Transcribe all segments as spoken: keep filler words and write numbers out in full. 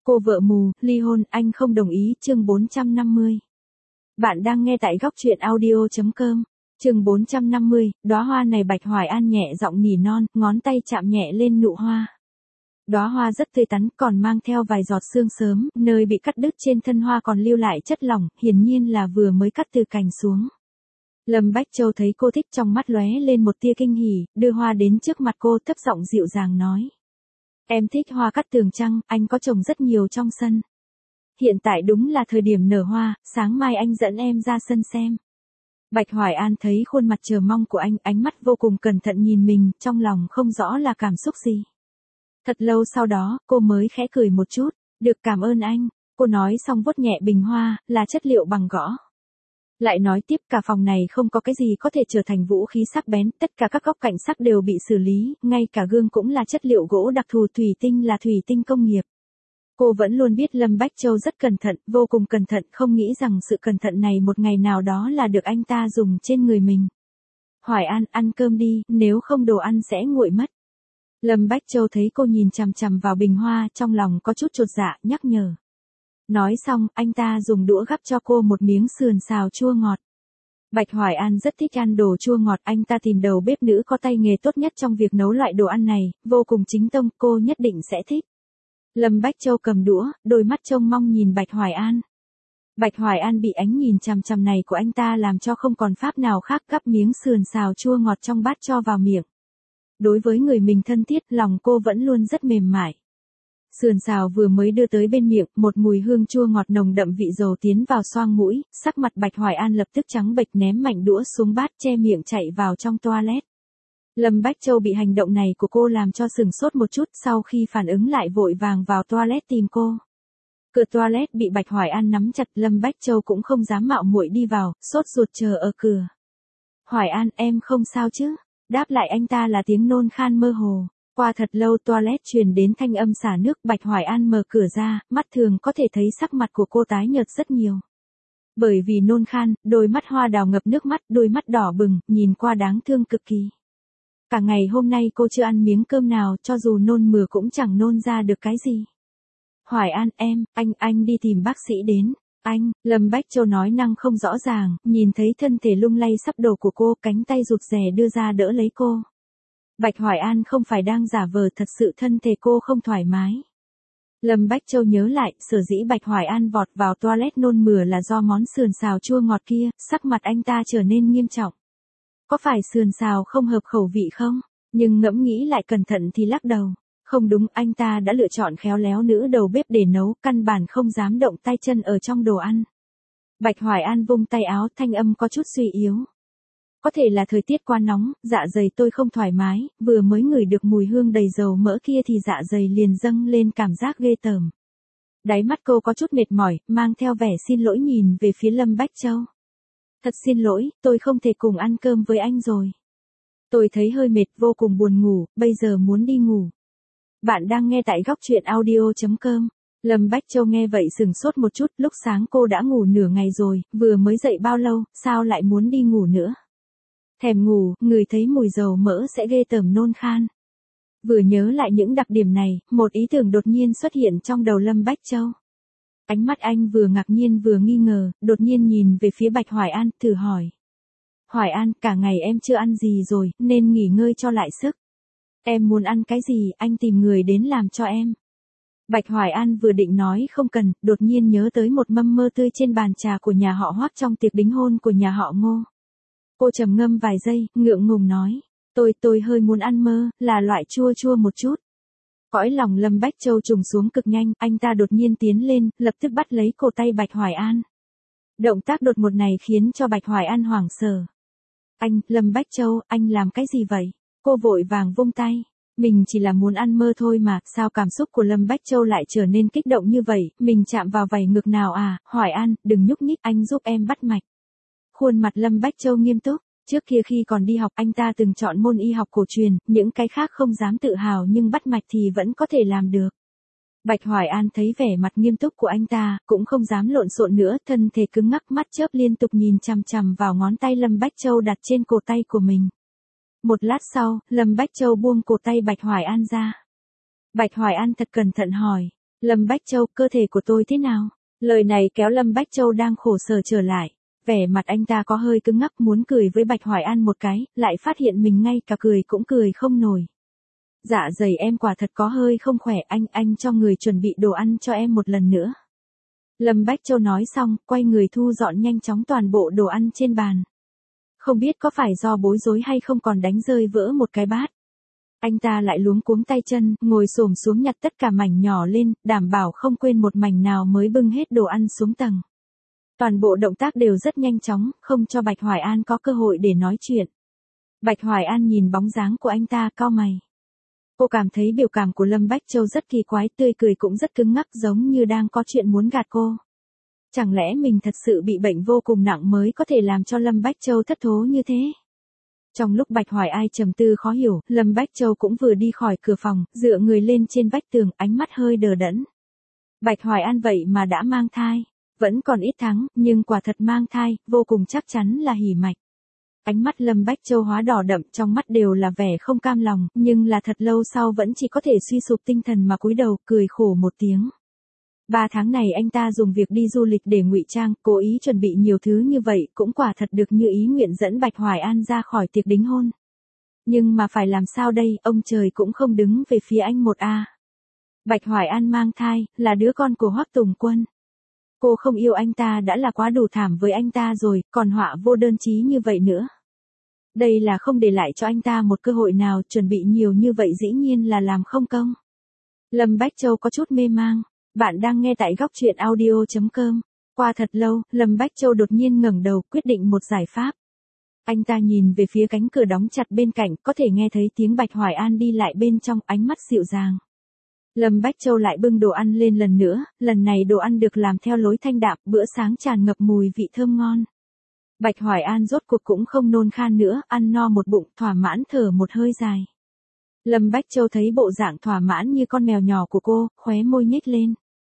Cô vợ mù, ly hôn, anh không đồng ý, chương bốn trăm năm mươi. Bạn đang nghe tại góc truyện audio chấm com. Chương bốn trăm năm mươi, đóa hoa này Bạch Hoài An nhẹ giọng nỉ non, ngón tay chạm nhẹ lên nụ hoa. Đóa hoa rất tươi tắn, còn mang theo vài giọt sương sớm, nơi bị cắt đứt trên thân hoa còn lưu lại chất lỏng, hiển nhiên là vừa mới cắt từ cành xuống. Lâm Bách Châu thấy cô thích, trong mắt lóe lên một tia kinh hỉ, đưa hoa đến trước mặt cô, thấp giọng dịu dàng nói: "Em thích hoa cắt tường trăng, anh có trồng rất nhiều trong sân. Hiện tại đúng là thời điểm nở hoa, sáng mai anh dẫn em ra sân xem." Bạch Hoài An thấy khuôn mặt chờ mong của anh, ánh mắt vô cùng cẩn thận nhìn mình, trong lòng không rõ là cảm xúc gì. Thật lâu sau đó, cô mới khẽ cười một chút, "Được, cảm ơn anh." Cô nói xong vuốt nhẹ bình hoa, là chất liệu bằng gỗ. Lại nói tiếp, cả phòng này không có cái gì có thể trở thành vũ khí sắc bén, tất cả các góc cạnh sắc đều bị xử lý, ngay cả gương cũng là chất liệu gỗ đặc thù, thủy tinh là thủy tinh công nghiệp. Cô vẫn luôn biết Lâm Bách Châu rất cẩn thận, vô cùng cẩn thận, không nghĩ rằng sự cẩn thận này một ngày nào đó là được anh ta dùng trên người mình. "Hoài An, ăn cơm đi, nếu không đồ ăn sẽ nguội mất." Lâm Bách Châu thấy cô nhìn chằm chằm vào bình hoa, trong lòng có chút chột dạ, nhắc nhở. Nói xong, anh ta dùng đũa gắp cho cô một miếng sườn xào chua ngọt. Bạch Hoài An rất thích ăn đồ chua ngọt, anh ta tìm đầu bếp nữ có tay nghề tốt nhất trong việc nấu loại đồ ăn này, vô cùng chính tông, cô nhất định sẽ thích. Lâm Bách Châu cầm đũa, đôi mắt trông mong nhìn Bạch Hoài An. Bạch Hoài An bị ánh nhìn chằm chằm này của anh ta làm cho không còn pháp nào khác, gắp miếng sườn xào chua ngọt trong bát cho vào miệng. Đối với người mình thân thiết, lòng cô vẫn luôn rất mềm mại. Sườn xào vừa mới đưa tới bên miệng, một mùi hương chua ngọt nồng đậm vị dầu tiến vào xoang mũi, sắc mặt Bạch Hoài An lập tức trắng bệch, ném mạnh đũa xuống bát, che miệng chạy vào trong toilet. Lâm Bách Châu bị hành động này của cô làm cho sừng sốt một chút, sau khi phản ứng lại vội vàng vào toilet tìm cô. Cửa toilet bị Bạch Hoài An nắm chặt, Lâm Bách Châu cũng không dám mạo muội đi vào, sốt ruột chờ ở cửa. "Hoài An, em không sao chứ?" Đáp lại anh ta là tiếng nôn khan mơ hồ. Qua thật lâu toilet truyền đến thanh âm xả nước, Bạch Hoài An mở cửa ra, mắt thường có thể thấy sắc mặt của cô tái nhợt rất nhiều. Bởi vì nôn khan, đôi mắt hoa đào ngập nước mắt, đôi mắt đỏ bừng, nhìn qua đáng thương cực kỳ. Cả ngày hôm nay cô chưa ăn miếng cơm nào, cho dù nôn mửa cũng chẳng nôn ra được cái gì. "Hoài An, em, anh, anh đi tìm bác sĩ đến." "Anh," Lâm Bách Châu nói năng không rõ ràng, nhìn thấy thân thể lung lay sắp đổ của cô, cánh tay rụt rè đưa ra đỡ lấy cô. Bạch Hoài An không phải đang giả vờ, thật sự thân thể cô không thoải mái. Lâm Bách Châu nhớ lại, sở dĩ Bạch Hoài An vọt vào toilet nôn mửa là do món sườn xào chua ngọt kia, sắc mặt anh ta trở nên nghiêm trọng. Có phải sườn xào không hợp khẩu vị không? Nhưng ngẫm nghĩ lại cẩn thận thì lắc đầu. Không đúng, anh ta đã lựa chọn khéo léo nữ đầu bếp để nấu, căn bản không dám động tay chân ở trong đồ ăn. Bạch Hoài An vung tay áo, thanh âm có chút suy yếu. "Có thể là thời tiết quá nóng, dạ dày tôi không thoải mái, vừa mới ngửi được mùi hương đầy dầu mỡ kia thì dạ dày liền dâng lên cảm giác ghê tởm." Đáy mắt cô có chút mệt mỏi, mang theo vẻ xin lỗi nhìn về phía Lâm Bách Châu. "Thật xin lỗi, tôi không thể cùng ăn cơm với anh rồi. Tôi thấy hơi mệt, vô cùng buồn ngủ, bây giờ muốn đi ngủ." Bạn đang nghe tại góc truyện audio chấm com. Lâm Bách Châu nghe vậy sừng sốt một chút, lúc sáng cô đã ngủ nửa ngày rồi, vừa mới dậy bao lâu, sao lại muốn đi ngủ nữa? Thèm ngủ, ngửi thấy mùi dầu mỡ sẽ ghê tởm nôn khan. Vừa nhớ lại những đặc điểm này, một ý tưởng đột nhiên xuất hiện trong đầu Lâm Bách Châu. Ánh mắt anh vừa ngạc nhiên vừa nghi ngờ, đột nhiên nhìn về phía Bạch Hoài An, thử hỏi. "Hoài An, cả ngày em chưa ăn gì rồi, nên nghỉ ngơi cho lại sức. Em muốn ăn cái gì, anh tìm người đến làm cho em." Bạch Hoài An vừa định nói không cần, đột nhiên nhớ tới một mâm mơ tươi trên bàn trà của nhà họ Hoắc trong tiệc đính hôn của nhà họ Ngô. Cô trầm ngâm vài giây, ngượng ngùng nói, tôi tôi hơi muốn ăn mơ, là loại chua chua một chút. Cõi lòng Lâm Bách Châu trùng xuống cực nhanh, anh ta đột nhiên tiến lên, lập tức bắt lấy cổ tay Bạch Hoài An. Động tác đột ngột này khiến cho Bạch Hoài An hoảng sợ. "Anh, Lâm Bách Châu, anh làm cái gì vậy?" Cô vội vàng vung tay. Mình chỉ là muốn ăn mơ thôi mà, sao cảm xúc của Lâm Bách Châu lại trở nên kích động như vậy, mình chạm vào vảy ngực nào à, Hoài An, đừng nhúc nhích, anh giúp em bắt mạch. Khuôn mặt Lâm Bách Châu nghiêm túc, trước kia khi còn đi học anh ta từng chọn môn y học cổ truyền, những cái khác không dám tự hào nhưng bắt mạch thì vẫn có thể làm được. Bạch Hoài An thấy vẻ mặt nghiêm túc của anh ta, cũng không dám lộn xộn nữa, thân thể cứng ngắc, mắt chớp liên tục nhìn chằm chằm vào ngón tay Lâm Bách Châu đặt trên cổ tay của mình. Một lát sau, Lâm Bách Châu buông cổ tay Bạch Hoài An ra. Bạch Hoài An thật cẩn thận hỏi, Lâm Bách Châu, cơ thể của tôi thế nào? Lời này kéo Lâm Bách Châu đang khổ sở trở lại. Vẻ mặt anh ta có hơi cứng ngắc muốn cười với Bạch Hoài An một cái, lại phát hiện mình ngay cả cười cũng cười không nổi. Dạ dày em quả thật có hơi không khỏe, anh, anh cho người chuẩn bị đồ ăn cho em một lần nữa. Lâm Bách Châu nói xong, quay người thu dọn nhanh chóng toàn bộ đồ ăn trên bàn. Không biết có phải do bối rối hay không còn đánh rơi vỡ một cái bát. Anh ta lại luống cuống tay chân, ngồi xổm xuống nhặt tất cả mảnh nhỏ lên, đảm bảo không quên một mảnh nào mới bưng hết đồ ăn xuống tầng. Toàn bộ động tác đều rất nhanh chóng, không cho Bạch Hoài An có cơ hội để nói chuyện. Bạch Hoài An nhìn bóng dáng của anh ta cau mày. Cô cảm thấy biểu cảm của Lâm Bách Châu rất kỳ quái, tươi cười cũng rất cứng ngắc giống như đang có chuyện muốn gạt cô. Chẳng lẽ mình thật sự bị bệnh vô cùng nặng mới có thể làm cho Lâm Bách Châu thất thố như thế? Trong lúc Bạch Hoài Ai trầm tư khó hiểu, Lâm Bách Châu cũng vừa đi khỏi cửa phòng, dựa người lên trên vách tường, ánh mắt hơi đờ đẫn. Bạch Hoài An vậy mà đã mang thai. Vẫn còn ít tháng, nhưng quả thật mang thai, vô cùng chắc chắn là hỉ mạch. Ánh mắt Lâm Bách Châu hóa đỏ đậm, trong mắt đều là vẻ không cam lòng, nhưng là thật lâu sau vẫn chỉ có thể suy sụp tinh thần mà cúi đầu, cười khổ một tiếng. Ba tháng này anh ta dùng việc đi du lịch để ngụy trang, cố ý chuẩn bị nhiều thứ như vậy, cũng quả thật được như ý nguyện dẫn Bạch Hoài An ra khỏi tiệc đính hôn. Nhưng mà phải làm sao đây, ông trời cũng không đứng về phía anh một a. Bạch Hoài An mang thai, là đứa con của Hoắc Tùng Quân. Cô không yêu anh ta đã là quá đủ thảm với anh ta rồi, còn họa vô đơn chí như vậy nữa. Đây là không để lại cho anh ta một cơ hội nào, chuẩn bị nhiều như vậy dĩ nhiên là làm không công. Lâm Bách Châu có chút mê mang. Bạn đang nghe tại góc truyện audio chấm com. Qua thật lâu, Lâm Bách Châu đột nhiên ngẩng đầu, quyết định một giải pháp. Anh ta nhìn về phía cánh cửa đóng chặt bên cạnh, có thể nghe thấy tiếng Bạch Hoài An đi lại bên trong, ánh mắt dịu dàng. Lâm Bách Châu lại bưng đồ ăn lên lần nữa, lần này đồ ăn được làm theo lối thanh đạm, bữa sáng tràn ngập mùi vị thơm ngon. Bạch Hoài An rốt cuộc cũng không nôn khan nữa, ăn no một bụng, thỏa mãn thở một hơi dài. Lâm Bách Châu thấy bộ dạng thỏa mãn như con mèo nhỏ của cô, khóe môi nhếch lên.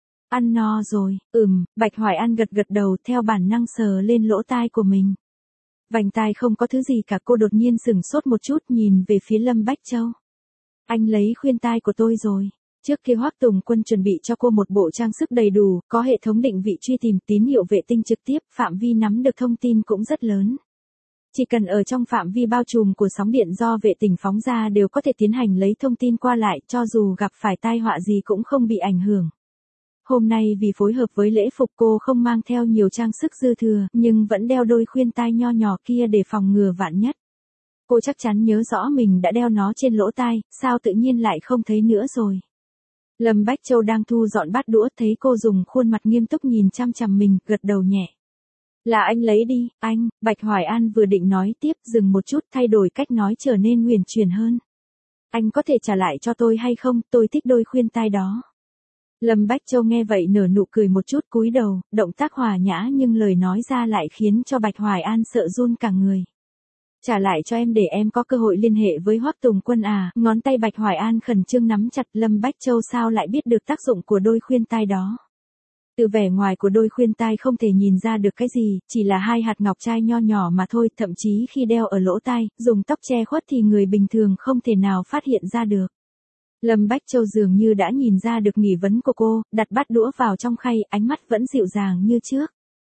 Ăn no rồi, ừm, Bạch Hoài An gật gật đầu theo bản năng sờ lên lỗ tai của mình. Vành tai không có thứ gì cả, cô đột nhiên sửng sốt một chút nhìn về phía Lâm Bách Châu. Anh lấy khuyên tai của tôi rồi. Trước khi Hoắc Tùng Quân chuẩn bị cho cô một bộ trang sức đầy đủ, có hệ thống định vị truy tìm, tín hiệu vệ tinh trực tiếp, phạm vi nắm được thông tin cũng rất lớn. Chỉ cần ở trong phạm vi bao trùm của sóng điện do vệ tinh phóng ra đều có thể tiến hành lấy thông tin qua lại, cho dù gặp phải tai họa gì cũng không bị ảnh hưởng. Hôm nay vì phối hợp với lễ phục cô không mang theo nhiều trang sức dư thừa, nhưng vẫn đeo đôi khuyên tai nho nhỏ kia để phòng ngừa vạn nhất. Cô chắc chắn nhớ rõ mình đã đeo nó trên lỗ tai, sao tự nhiên lại không thấy nữa rồi. Lâm Bách Châu đang thu dọn bát đũa, thấy cô dùng khuôn mặt nghiêm túc nhìn chăm chằm mình, gật đầu nhẹ. Là anh lấy đi, anh. Bạch Hoài An vừa định nói tiếp, dừng một chút, thay đổi cách nói trở nên huyền chuyển hơn. Anh có thể trả lại cho tôi hay không, tôi thích đôi khuyên tai đó. Lâm Bách Châu nghe vậy nở nụ cười một chút, cúi đầu, động tác hòa nhã nhưng lời nói ra lại khiến cho Bạch Hoài An sợ run cả người. Trả lại cho em để em có cơ hội liên hệ với Hoắc Tùng Quân à, ngón tay Bạch Hoài An khẩn trương nắm chặt. Lâm Bách Châu sao lại biết được tác dụng của đôi khuyên tai đó. Từ vẻ ngoài của đôi khuyên tai không thể nhìn ra được cái gì, chỉ là hai hạt ngọc trai nho nhỏ mà thôi, thậm chí khi đeo ở lỗ tai, dùng tóc che khuất thì người bình thường không thể nào phát hiện ra được. Lâm Bách Châu dường như đã nhìn ra được nghi vấn của cô, đặt bát đũa vào trong khay, ánh mắt vẫn dịu dàng như trước.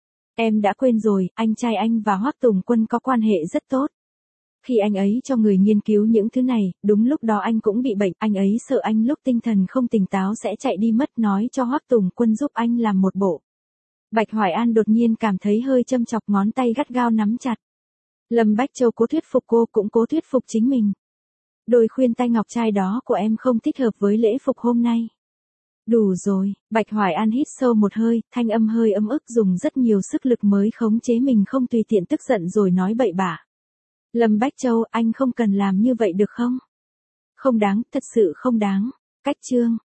Em đã quên rồi, anh trai anh và Hoắc Tùng Quân có quan hệ rất tốt. Khi anh ấy cho người nghiên cứu những thứ này, đúng lúc đó anh cũng bị bệnh, anh ấy sợ anh lúc tinh thần không tỉnh táo sẽ chạy đi mất, nói cho Hoắc Tùng Quân giúp anh làm một bộ. Bạch Hoài An đột nhiên cảm thấy hơi châm chọc, ngón tay gắt gao nắm chặt. Lâm Bách Châu cố thuyết phục cô, cũng cố thuyết phục chính mình. Đôi khuyên tai ngọc trai đó của em không thích hợp với lễ phục hôm nay. Đủ rồi, Bạch Hoài An hít sâu một hơi, thanh âm hơi ấm ức, dùng rất nhiều sức lực mới khống chế mình không tùy tiện tức giận rồi nói bậy bạ. Lâm Bách Châu, anh không cần làm như vậy được không? Không đáng, thật sự không đáng. Cách chương.